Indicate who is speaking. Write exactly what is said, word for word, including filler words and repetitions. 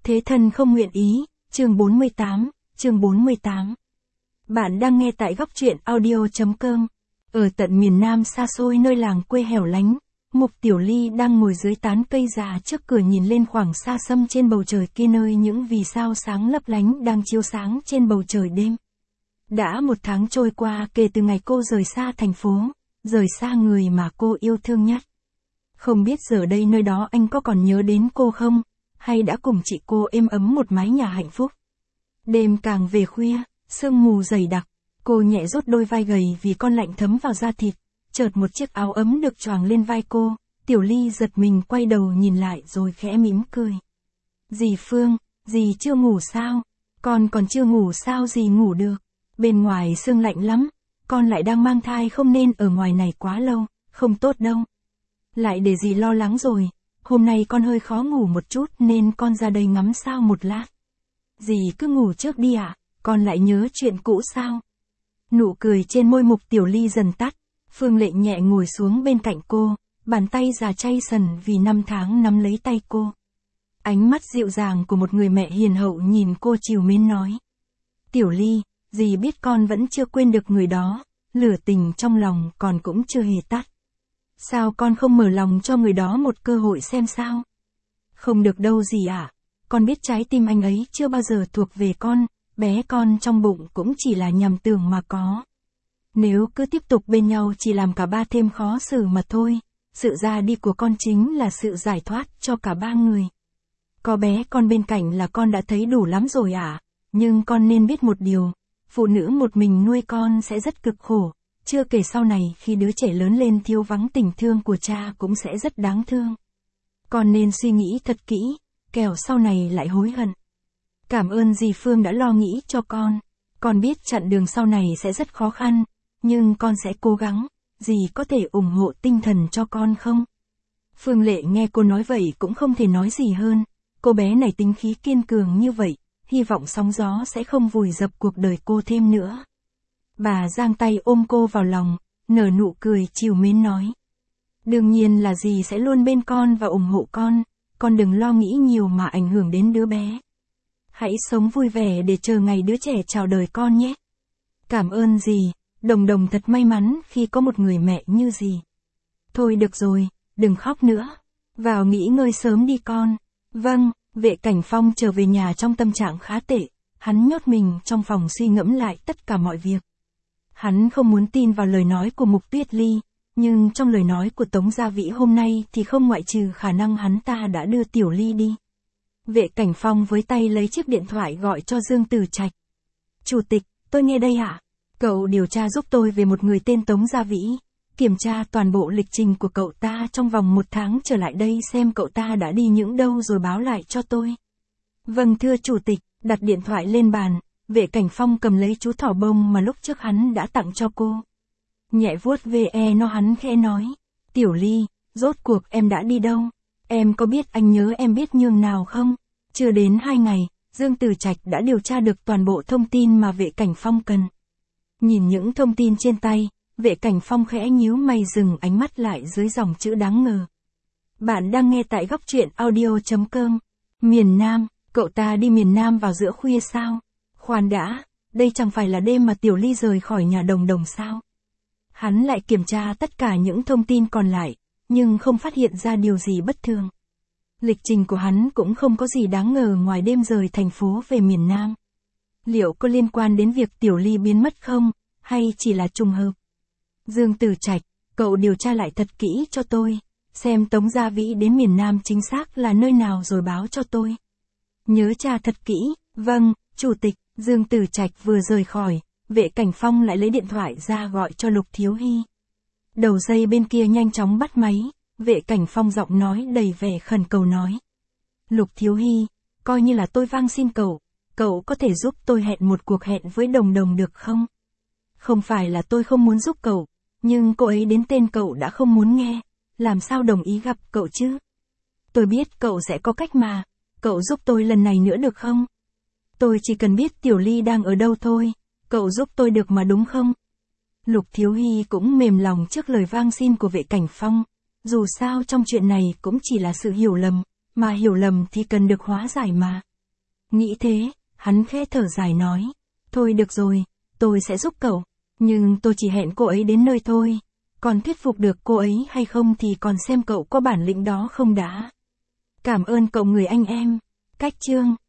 Speaker 1: Thế thân không nguyện ý, chương bốn mươi tám, chương bốn mươi tám. Bạn đang nghe tại góc truyện audio.com. Ở tận miền Nam xa xôi nơi làng quê hẻo lánh, Mục Tiểu Ly đang ngồi dưới tán cây già trước cửa nhìn lên khoảng xa xăm trên bầu trời kia nơi những vì sao sáng lấp lánh đang chiếu sáng trên bầu trời đêm. Đã một tháng trôi qua kể từ ngày cô rời xa thành phố, rời xa người mà cô yêu thương nhất. Không biết giờ đây nơi đó anh có còn nhớ đến cô không, hay đã cùng chị cô êm ấm một mái nhà hạnh phúc. Đêm càng về khuya, sương mù dày đặc, cô nhẹ rút đôi vai gầy vì con lạnh thấm vào da thịt, chợt một chiếc áo ấm được choàng lên vai cô, Tiểu Ly giật mình quay đầu nhìn lại rồi khẽ mỉm cười. Dì Phương, dì chưa ngủ sao? Con còn chưa ngủ sao dì ngủ được? Bên ngoài sương lạnh lắm, con lại đang mang thai không nên ở ngoài này quá lâu, không tốt đâu. Lại để dì lo lắng rồi, hôm nay con hơi khó ngủ một chút nên con ra đây ngắm sao một lát. Dì cứ ngủ trước đi ạ, à, con lại nhớ chuyện cũ sao? Nụ cười trên môi Mục Tiểu Ly dần tắt, Phương Lệ nhẹ ngồi xuống bên cạnh cô, bàn tay già chay sần vì năm tháng nắm lấy tay cô. Ánh mắt dịu dàng của một người mẹ hiền hậu nhìn cô trìu mến nói. Tiểu Ly, dì biết con vẫn chưa quên được người đó, lửa tình trong lòng còn cũng chưa hề tắt. Sao con không mở lòng cho người đó một cơ hội xem sao? Không được đâu dì ạ, à. Con biết trái tim anh ấy chưa bao giờ thuộc về con, bé con trong bụng cũng chỉ là nhầm tưởng mà có. Nếu cứ tiếp tục bên nhau chỉ làm cả ba thêm khó xử mà thôi, sự ra đi của con chính là sự giải thoát cho cả ba người. Có bé con bên cạnh là con đã thấy đủ lắm rồi ạ, à. Nhưng con nên biết một điều, phụ nữ một mình nuôi con sẽ rất cực khổ. Chưa kể sau này khi đứa trẻ lớn lên thiếu vắng tình thương của cha cũng sẽ rất đáng thương. Con nên suy nghĩ thật kỹ, kẻo sau này lại hối hận. Cảm ơn dì Phương đã lo nghĩ cho con. Con biết chặng đường sau này sẽ rất khó khăn, nhưng con sẽ cố gắng. Dì có thể ủng hộ tinh thần cho con không? Phương Lệ nghe cô nói vậy cũng không thể nói gì hơn. Cô bé này tính khí kiên cường như vậy, hy vọng sóng gió sẽ không vùi dập cuộc đời cô thêm nữa. Bà giang tay ôm cô vào lòng, nở nụ cười trìu mến nói. Đương nhiên là dì sẽ luôn bên con và ủng hộ con, con đừng lo nghĩ nhiều mà ảnh hưởng đến đứa bé. Hãy sống vui vẻ để chờ ngày đứa trẻ chào đời con nhé. Cảm ơn dì, Đồng Đồng thật may mắn khi có một người mẹ như dì. Thôi được rồi, đừng khóc nữa. Vào nghỉ ngơi sớm đi con. Vâng, Vệ Cảnh Phong trở về nhà trong tâm trạng khá tệ, hắn nhốt mình trong phòng suy ngẫm lại tất cả mọi việc. Hắn không muốn tin vào lời nói của Mục Tuyết Ly, nhưng trong lời nói của Tống Gia Vĩ hôm nay thì không ngoại trừ khả năng hắn ta đã đưa Tiểu Ly đi. Vệ Cảnh Phong với tay lấy chiếc điện thoại gọi cho Dương Tử Trạch. Chủ tịch, tôi nghe đây ạ. À? Cậu điều tra giúp tôi về một người tên Tống Gia Vĩ, kiểm tra toàn bộ lịch trình của cậu ta trong vòng một tháng trở lại đây xem cậu ta đã đi những đâu rồi báo lại cho tôi. Vâng thưa chủ tịch, đặt điện thoại lên bàn. Vệ Cảnh Phong cầm lấy chú thỏ bông mà lúc trước hắn đã tặng cho cô. Nhẹ vuốt về e nó hắn khẽ nói. Tiểu Ly, rốt cuộc em đã đi đâu? Em có biết anh nhớ em biết nhường nào không? Chưa đến hai ngày, Dương Tử Trạch đã điều tra được toàn bộ thông tin mà Vệ Cảnh Phong cần. Nhìn những thông tin trên tay, Vệ Cảnh Phong khẽ nhíu mày dừng ánh mắt lại dưới dòng chữ đáng ngờ. Bạn đang nghe tại góc truyện audio.com. Miền Nam, cậu ta đi miền Nam vào giữa khuya sao? Khoan đã, đây chẳng phải là đêm mà Tiểu Ly rời khỏi nhà Đồng Đồng sao? Hắn lại kiểm tra tất cả những thông tin còn lại, nhưng không phát hiện ra điều gì bất thường. Lịch trình của hắn cũng không có gì đáng ngờ ngoài đêm rời thành phố về miền Nam. Liệu có liên quan đến việc Tiểu Ly biến mất không, hay chỉ là trùng hợp? Dương Tử Trạch, cậu điều tra lại thật kỹ cho tôi, xem Tống Gia Vĩ đến miền Nam chính xác là nơi nào rồi báo cho tôi. Nhớ tra thật kỹ, vâng, chủ tịch. Dương Tử Trạch vừa rời khỏi, Vệ Cảnh Phong lại lấy điện thoại ra gọi cho Lục Thiếu Hy. Đầu dây bên kia nhanh chóng bắt máy, Vệ Cảnh Phong giọng nói đầy vẻ khẩn cầu nói. Lục Thiếu Hy, coi như là tôi van xin cậu, cậu có thể giúp tôi hẹn một cuộc hẹn với Đồng Đồng được không? Không phải là tôi không muốn giúp cậu, nhưng cô ấy đến tên cậu đã không muốn nghe, làm sao đồng ý gặp cậu chứ? Tôi biết cậu sẽ có cách mà, cậu giúp tôi lần này nữa được không? Tôi chỉ cần biết Tiểu Ly đang ở đâu thôi, cậu giúp tôi được mà đúng không? Lục Thiếu Hy cũng mềm lòng trước lời van xin của Vệ Cảnh Phong, dù sao trong chuyện này cũng chỉ là sự hiểu lầm, mà hiểu lầm thì cần được hóa giải mà. Nghĩ thế, hắn khẽ thở dài nói. Thôi được rồi, tôi sẽ giúp cậu. Nhưng tôi chỉ hẹn cô ấy đến nơi thôi. Còn thuyết phục được cô ấy hay không thì còn xem cậu có bản lĩnh đó không đã. Cảm ơn cậu người anh em. Cách chương